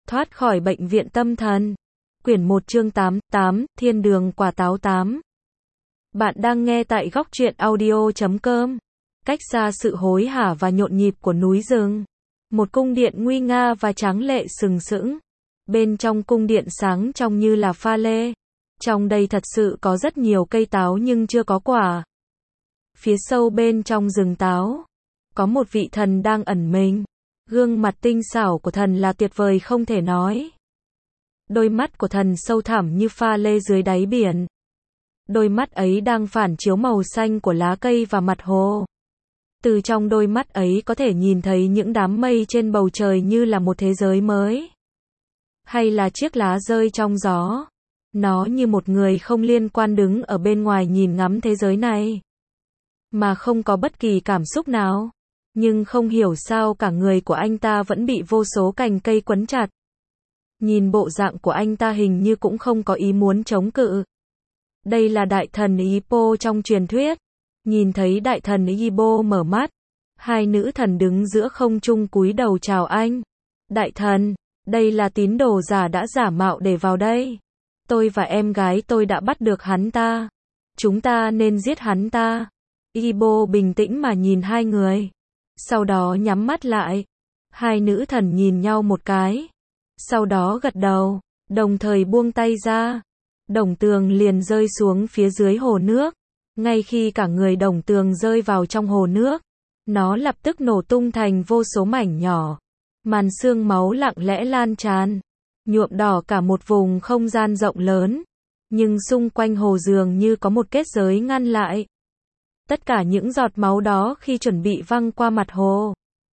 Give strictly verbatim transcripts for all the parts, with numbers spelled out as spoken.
Thoát khỏi bệnh viện tâm thần. Quyển một chương tám, tám, Thiên đường quả táo tám. Bạn đang nghe tại góc truyện audio chấm com. Cách xa sự hối hả và nhộn nhịp của núi rừng, một cung điện nguy nga và tráng lệ sừng sững. Bên trong cung điện sáng trong như là pha lê. Trong đây thật sự có rất nhiều cây táo nhưng chưa có quả. Phía sâu bên trong rừng táo, có một vị thần đang ẩn mình. Gương mặt tinh xảo của thần là tuyệt vời không thể nói. Đôi mắt của thần sâu thẳm như pha lê dưới đáy biển. Đôi mắt ấy đang phản chiếu màu xanh của lá cây và mặt hồ. Từ trong đôi mắt ấy có thể nhìn thấy những đám mây trên bầu trời như là một thế giới mới. Hay là chiếc lá rơi trong gió. Nó như một người không liên quan đứng ở bên ngoài nhìn ngắm thế giới này. Mà không có bất kỳ cảm xúc nào. Nhưng không hiểu sao cả người của anh ta vẫn bị vô số cành cây quấn chặt. Nhìn bộ dạng của anh ta hình như cũng không có ý muốn chống cự. Đây là đại thần Ipo trong truyền thuyết. Nhìn thấy đại thần Ipo mở mắt. Hai nữ thần đứng giữa không trung cúi đầu chào anh. Đại thần, đây là tín đồ giả đã giả mạo để vào đây. Tôi và em gái tôi đã bắt được hắn ta. Chúng ta nên giết hắn ta. Ipo bình tĩnh mà nhìn hai người. Sau đó nhắm mắt lại. Hai nữ thần nhìn nhau một cái. Sau đó gật đầu, đồng thời buông tay ra. Đồng tường liền rơi xuống phía dưới hồ nước. Ngay khi cả người đồng tường rơi vào trong hồ nước, nó lập tức nổ tung thành vô số mảnh nhỏ. Màn sương máu lặng lẽ lan tràn, nhuộm đỏ cả một vùng không gian rộng lớn. Nhưng xung quanh hồ dường như có một kết giới ngăn lại. Tất cả những giọt máu đó khi chuẩn bị văng qua mặt hồ,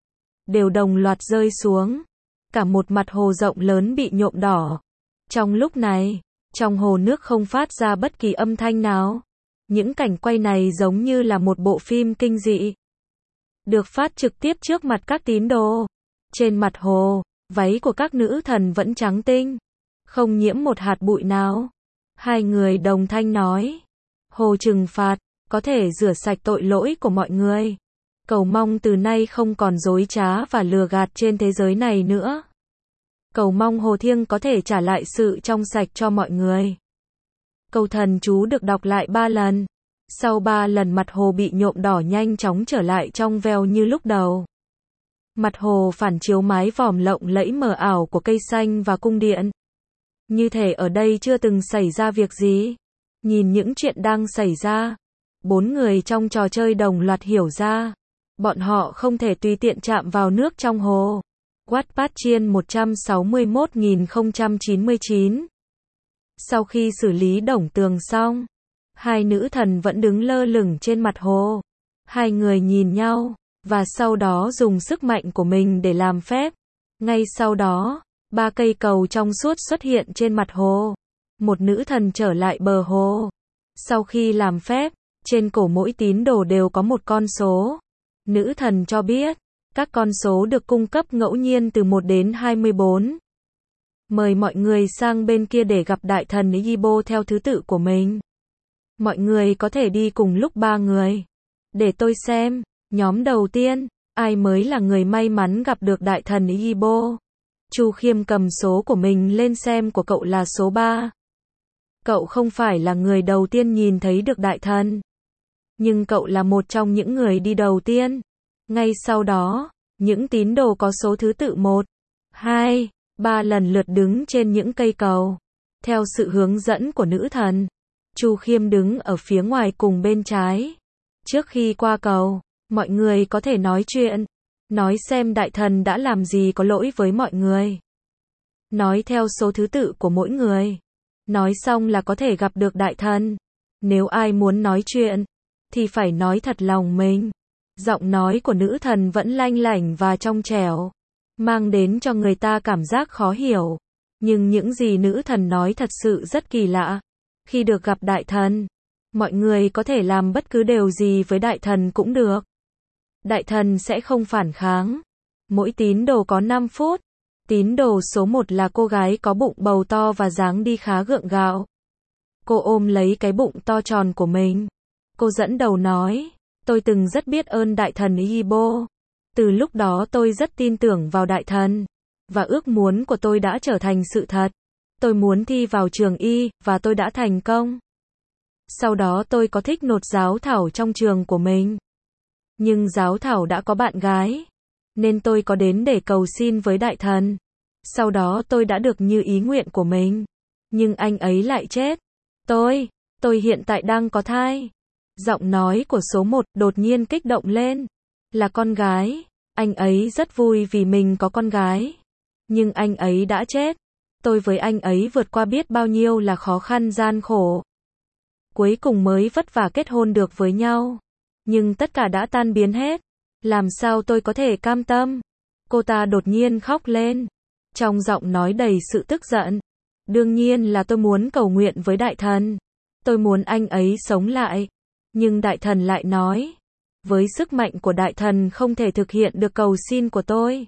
đều đồng loạt rơi xuống. Cả một mặt hồ rộng lớn bị nhuộm đỏ. Trong lúc này, trong hồ nước không phát ra bất kỳ âm thanh nào. Những cảnh quay này giống như là một bộ phim kinh dị. Được phát trực tiếp trước mặt các tín đồ. Trên mặt hồ, váy của các nữ thần vẫn trắng tinh. Không nhiễm một hạt bụi nào. Hai người đồng thanh nói. Hồ trừng phạt, có thể rửa sạch tội lỗi của mọi người. Cầu mong từ nay không còn dối trá và lừa gạt trên thế giới này nữa. Cầu mong Hồ Thiêng có thể trả lại sự trong sạch cho mọi người. Câu thần chú được đọc lại ba lần. Sau ba lần mặt hồ bị nhuộm đỏ nhanh chóng trở lại trong veo như lúc đầu. Mặt hồ phản chiếu mái vòm lộng lẫy mờ ảo của cây xanh và cung điện. Như thể ở đây chưa từng xảy ra việc gì. Nhìn những chuyện đang xảy ra, bốn người trong trò chơi đồng loạt hiểu ra. Bọn họ không thể tùy tiện chạm vào nước trong hồ. Wattpad Chiên một trăm sáu mươi mốt nghìn không trăm chín mươi chín. Sau khi xử lý đồng tường xong, hai nữ thần vẫn đứng lơ lửng trên mặt hồ. Hai người nhìn nhau, và sau đó dùng sức mạnh của mình để làm phép. Ngay sau đó, ba cây cầu trong suốt xuất hiện trên mặt hồ. Một nữ thần trở lại bờ hồ. Sau khi làm phép, trên cổ mỗi tín đồ đều có một con số. Nữ thần cho biết, các con số được cung cấp ngẫu nhiên từ một đến hai mươi bốn. Mời mọi người sang bên kia để gặp đại thần Ipo theo thứ tự của mình. Mọi người có thể đi cùng lúc ba người. Để tôi xem, nhóm đầu tiên, ai mới là người may mắn gặp được đại thần Ipo. Chu Khiêm cầm số của mình lên xem của cậu là số ba. Cậu không phải là người đầu tiên nhìn thấy được đại thần. Nhưng cậu là một trong những người đi đầu tiên. Ngay sau đó, những tín đồ có số thứ tự một, hai, ba lần lượt đứng trên những cây cầu. Theo sự hướng dẫn của nữ thần, Chu Khiêm đứng ở phía ngoài cùng bên trái. Trước khi qua cầu, mọi người có thể nói chuyện. Nói xem đại thần đã làm gì có lỗi với mọi người. Nói theo số thứ tự của mỗi người. Nói xong là có thể gặp được đại thần. Nếu ai muốn nói chuyện, thì phải nói thật lòng mình. Giọng nói của nữ thần vẫn lanh lảnh và trong trẻo, mang đến cho người ta cảm giác khó hiểu. Nhưng những gì nữ thần nói thật sự rất kỳ lạ. Khi được gặp đại thần, mọi người có thể làm bất cứ điều gì với đại thần cũng được. Đại thần sẽ không phản kháng. Mỗi tín đồ có năm phút. Tín đồ số một là cô gái có bụng bầu to và dáng đi khá gượng gạo. Cô ôm lấy cái bụng to tròn của mình. Cô dẫn đầu nói. Tôi từng rất biết ơn đại thần Ipo. Từ lúc đó tôi rất tin tưởng vào đại thần. và ước muốn của tôi đã trở thành sự thật. Tôi muốn thi vào trường y, và tôi đã thành công. Sau đó tôi có thích nột giáo thảo trong trường của mình. Nhưng giáo thảo đã có bạn gái, nên tôi có đến để cầu xin với đại thần. Sau đó tôi đã được như ý nguyện của mình. Nhưng anh ấy lại chết. Tôi, tôi hiện tại đang có thai. Giọng nói của số một đột nhiên kích động lên. Là con gái. Anh ấy rất vui vì mình có con gái. Nhưng anh ấy đã chết. Tôi với anh ấy vượt qua biết bao nhiêu là khó khăn gian khổ. Cuối cùng mới vất vả kết hôn được với nhau. Nhưng tất cả đã tan biến hết. Làm sao tôi có thể cam tâm? Cô ta đột nhiên khóc lên. Trong giọng nói đầy sự tức giận. Đương nhiên là tôi muốn cầu nguyện với đại thần. Tôi muốn anh ấy sống lại. Nhưng đại thần lại nói. Với sức mạnh của đại thần không thể thực hiện được cầu xin của tôi.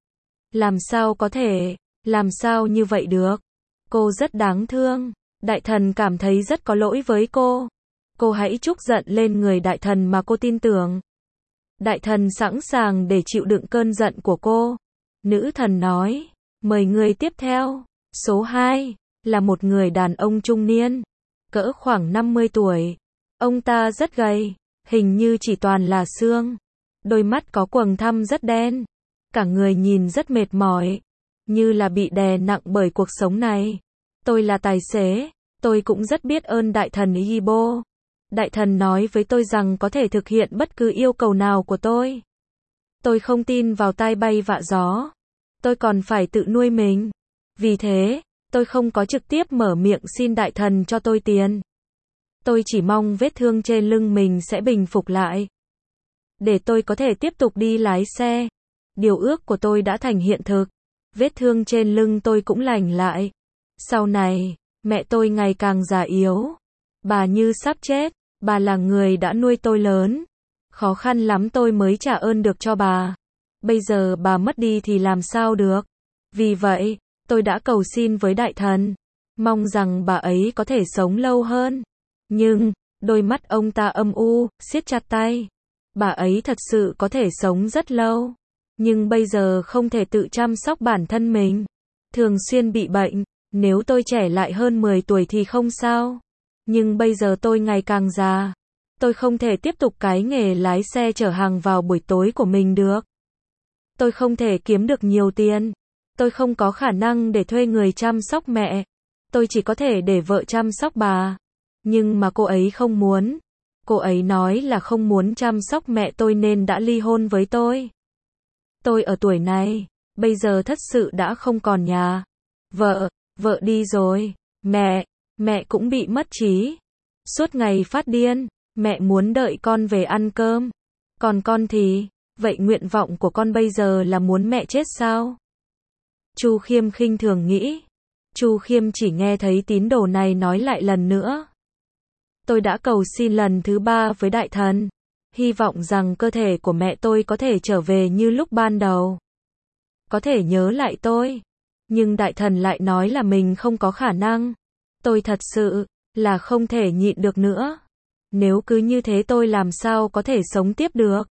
Làm sao có thể? Làm sao như vậy được? Cô rất đáng thương. Đại thần cảm thấy rất có lỗi với cô. Cô hãy trút giận lên người đại thần mà cô tin tưởng. Đại thần sẵn sàng để chịu đựng cơn giận của cô. Nữ thần nói, mời người tiếp theo. Số hai, là một người đàn ông trung niên, cỡ khoảng năm mươi tuổi. Ông ta rất gầy, hình như chỉ toàn là xương. Đôi mắt có quầng thâm rất đen. Cả người nhìn rất mệt mỏi, như là bị đè nặng bởi cuộc sống này. Tôi là tài xế, tôi cũng rất biết ơn đại thần Yibo. Đại thần nói với tôi rằng có thể thực hiện bất cứ yêu cầu nào của tôi. Tôi không tin vào tai bay vạ gió. Tôi còn phải tự nuôi mình. Vì thế, tôi không có trực tiếp mở miệng xin đại thần cho tôi tiền. Tôi chỉ mong vết thương trên lưng mình sẽ bình phục lại. Để tôi có thể tiếp tục đi lái xe. Điều ước của tôi đã thành hiện thực. Vết thương trên lưng tôi cũng lành lại. Sau này, mẹ tôi ngày càng già yếu. Bà như sắp chết. Bà là người đã nuôi tôi lớn. Khó khăn lắm tôi mới trả ơn được cho bà. Bây giờ bà mất đi thì làm sao được. Vì vậy, tôi đã cầu xin với đại thần. Mong rằng bà ấy có thể sống lâu hơn. Nhưng, đôi mắt ông ta âm u, siết chặt tay. Bà ấy thật sự có thể sống rất lâu. Nhưng bây giờ không thể tự chăm sóc bản thân mình. Thường xuyên bị bệnh. Nếu tôi trẻ lại hơn mười tuổi thì không sao. Nhưng bây giờ tôi ngày càng già. Tôi không thể tiếp tục cái nghề lái xe chở hàng vào buổi tối của mình được. Tôi không thể kiếm được nhiều tiền. Tôi không có khả năng để thuê người chăm sóc mẹ. Tôi chỉ có thể để vợ chăm sóc bà. Nhưng mà cô ấy không muốn. Cô ấy nói là không muốn chăm sóc mẹ tôi nên đã ly hôn với tôi. Tôi ở tuổi này, bây giờ thật sự đã không còn nhà. Vợ, vợ đi rồi. Mẹ, mẹ cũng bị mất trí. Suốt ngày phát điên. Mẹ muốn đợi con về ăn cơm. Còn con thì, vậy nguyện vọng của con bây giờ là muốn mẹ chết sao? Chu Khiêm khinh thường nghĩ. Chu Khiêm chỉ nghe thấy tín đồ này nói lại lần nữa. Tôi đã cầu xin lần thứ ba với đại thần. Hy vọng rằng cơ thể của mẹ tôi có thể trở về như lúc ban đầu. Có thể nhớ lại tôi. Nhưng đại thần lại nói là mình không có khả năng. Tôi thật sự là không thể nhịn được nữa. Nếu cứ như thế tôi làm sao có thể sống tiếp được.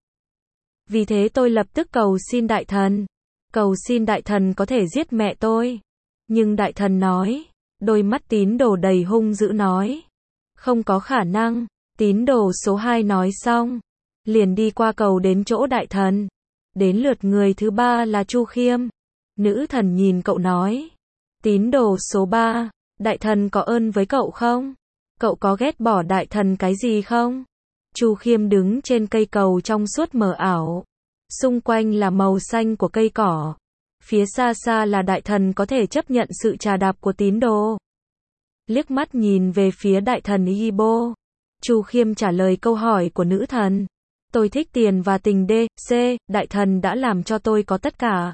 Vì thế tôi lập tức cầu xin đại thần. Cầu xin đại thần có thể giết mẹ tôi. Nhưng đại thần nói. Đôi mắt tín đồ đầy hung dữ nói. Không có khả năng. Tín đồ số hai nói xong. Liền đi qua cầu đến chỗ đại thần. Đến lượt người thứ ba là Chu Khiêm. Nữ thần nhìn cậu nói. Tín đồ số ba. Đại thần có ơn với cậu không? Cậu có ghét bỏ đại thần cái gì không? Chu Khiêm đứng trên cây cầu trong suốt mờ ảo. Xung quanh là màu xanh của cây cỏ. Phía xa xa là đại thần có thể chấp nhận sự trà đạp của tín đồ. Liếc mắt nhìn về phía đại thần Yibo. Chu Khiêm trả lời câu hỏi của nữ thần. Tôi thích tiền và tình D, C, đại thần đã làm cho tôi có tất cả.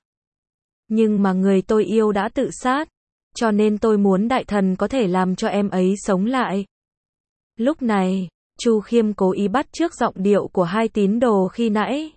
Nhưng mà người tôi yêu đã tự sát. Cho nên tôi muốn đại thần có thể làm cho em ấy sống lại. Lúc này, Chu Khiêm cố ý bắt chước giọng điệu của hai tín đồ khi nãy.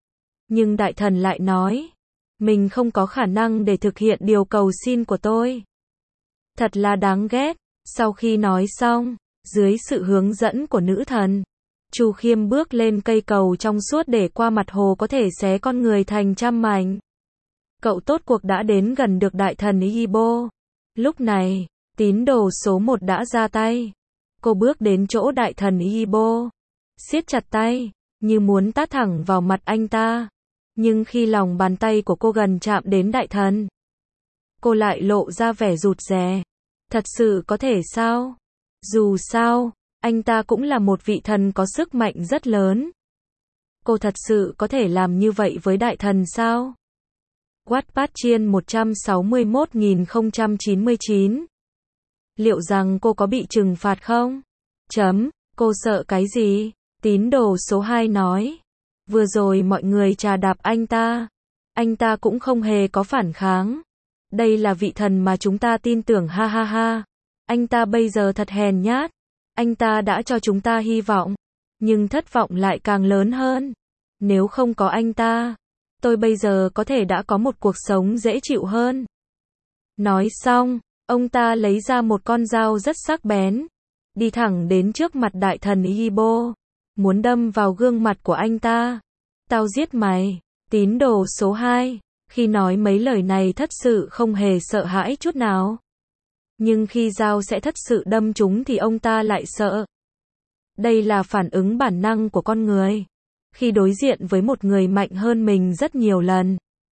Nhưng đại thần lại nói. Mình không có khả năng để thực hiện điều cầu xin của tôi. Thật là đáng ghét. Sau khi nói xong, dưới sự hướng dẫn của nữ thần, Chu Khiêm bước lên cây cầu trong suốt để qua mặt hồ có thể xé con người thành trăm mảnh. Cậu tốt cuộc đã đến gần được đại thần Yibo. Lúc này, tín đồ số một đã ra tay. Cô bước đến chỗ đại thần Yibo, siết chặt tay, như muốn tát thẳng vào mặt anh ta. Nhưng khi lòng bàn tay của cô gần chạm đến đại thần, cô lại lộ ra vẻ rụt rè. Thật sự có thể sao? Dù sao, anh ta cũng là một vị thần có sức mạnh rất lớn. Cô thật sự có thể làm như vậy với đại thần sao? Wattpad Chiên một trăm sáu mươi mốt nghìn không trăm chín mươi chín. Liệu rằng cô có bị trừng phạt không? Chấm, cô sợ cái gì? Tín đồ số hai nói. Vừa rồi mọi người trà đạp anh ta. Anh ta cũng không hề có phản kháng. Đây là vị thần mà chúng ta tin tưởng, ha ha ha. Anh ta bây giờ thật hèn nhát. Anh ta đã cho chúng ta hy vọng. Nhưng thất vọng lại càng lớn hơn. Nếu không có anh ta, tôi bây giờ có thể đã có một cuộc sống dễ chịu hơn. Nói xong, ông ta lấy ra một con dao rất sắc bén, đi thẳng đến trước mặt đại thần Yibo, muốn đâm vào gương mặt của anh ta. Tao giết mày. Tín đồ số hai, khi nói mấy lời này thật sự không hề sợ hãi chút nào. Nhưng khi dao sẽ thật sự đâm chúng thì ông ta lại sợ. Đây là phản ứng bản năng của con người, khi đối diện với một người mạnh hơn mình rất nhiều lần.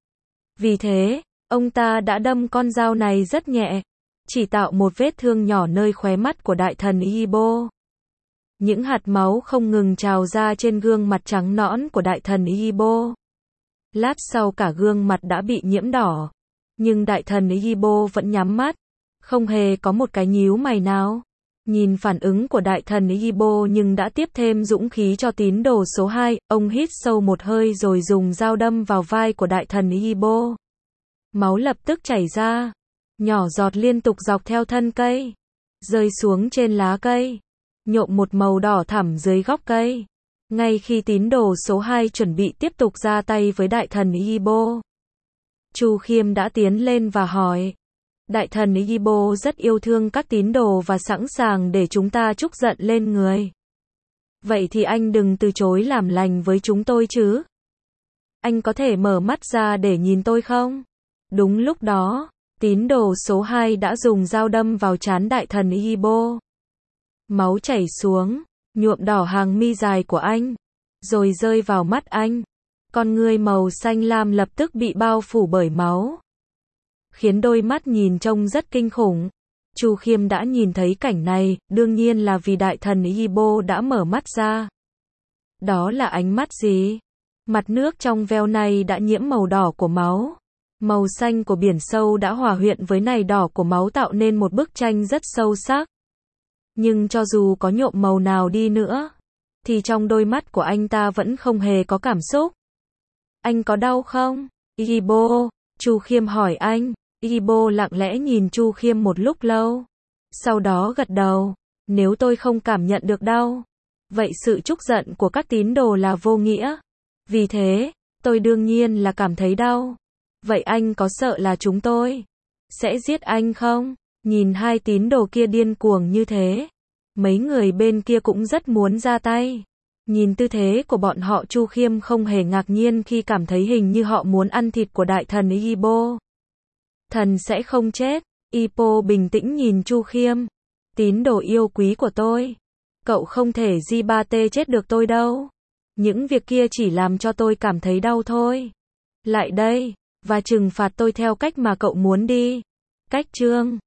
Vì thế, ông ta đã đâm con dao này rất nhẹ, chỉ tạo một vết thương nhỏ nơi khóe mắt của đại thần Yibo. Những hạt máu không ngừng trào ra trên gương mặt trắng nõn của đại thần Yibo. Lát sau cả gương mặt đã bị nhiễm đỏ. Nhưng đại thần Yibo vẫn nhắm mắt, không hề có một cái nhíu mày nào. Nhìn phản ứng của đại thần Yibo nhưng đã tiếp thêm dũng khí cho tín đồ số hai, ông hít sâu một hơi rồi dùng dao đâm vào vai của đại thần Yibo. Máu lập tức chảy ra, nhỏ giọt liên tục dọc theo thân cây, rơi xuống trên lá cây, nhuộm một màu đỏ thẳm dưới gốc cây. Ngay khi tín đồ số hai chuẩn bị tiếp tục ra tay với đại thần Yibo, Chu Khiêm đã tiến lên và hỏi. Đại thần Yibo rất yêu thương các tín đồ và sẵn sàng để chúng ta trút giận lên người. Vậy thì anh đừng từ chối làm lành với chúng tôi chứ. Anh có thể mở mắt ra để nhìn tôi không? Đúng lúc đó, tín đồ số hai đã dùng dao đâm vào trán đại thần Yibo. Máu chảy xuống, nhuộm đỏ hàng mi dài của anh, rồi rơi vào mắt anh. Con ngươi màu xanh lam lập tức bị bao phủ bởi máu, khiến đôi mắt nhìn trông rất kinh khủng. Chu Khiêm đã nhìn thấy cảnh này, đương nhiên là vì đại thần Yibo đã mở mắt ra. Đó là ánh mắt gì? Mặt nước trong veo này đã nhiễm màu đỏ của máu. Màu xanh của biển sâu đã hòa quyện với này đỏ của máu tạo nên một bức tranh rất sâu sắc. Nhưng cho dù có nhuộm màu nào đi nữa, thì trong đôi mắt của anh ta vẫn không hề có cảm xúc. Anh có đau không? Yibo, Chu Khiêm hỏi anh. Yibo lặng lẽ nhìn Chu Khiêm một lúc lâu. Sau đó gật đầu. Nếu tôi không cảm nhận được đau, vậy sự trút giận của các tín đồ là vô nghĩa. Vì thế, tôi đương nhiên là cảm thấy đau. Vậy anh có sợ là chúng tôi sẽ giết anh không? Nhìn hai tín đồ kia điên cuồng như thế, mấy người bên kia cũng rất muốn ra tay. Nhìn tư thế của bọn họ, Chu Khiêm không hề ngạc nhiên khi cảm thấy hình như họ muốn ăn thịt của đại thần Yibo. Thần sẽ không chết. Yibo bình tĩnh nhìn Chu Khiêm. Tín đồ yêu quý của tôi, cậu không thể gi ba tê chết được tôi đâu. Những việc kia chỉ làm cho tôi cảm thấy đau thôi. Lại đây, và trừng phạt tôi theo cách mà cậu muốn đi. Cách chương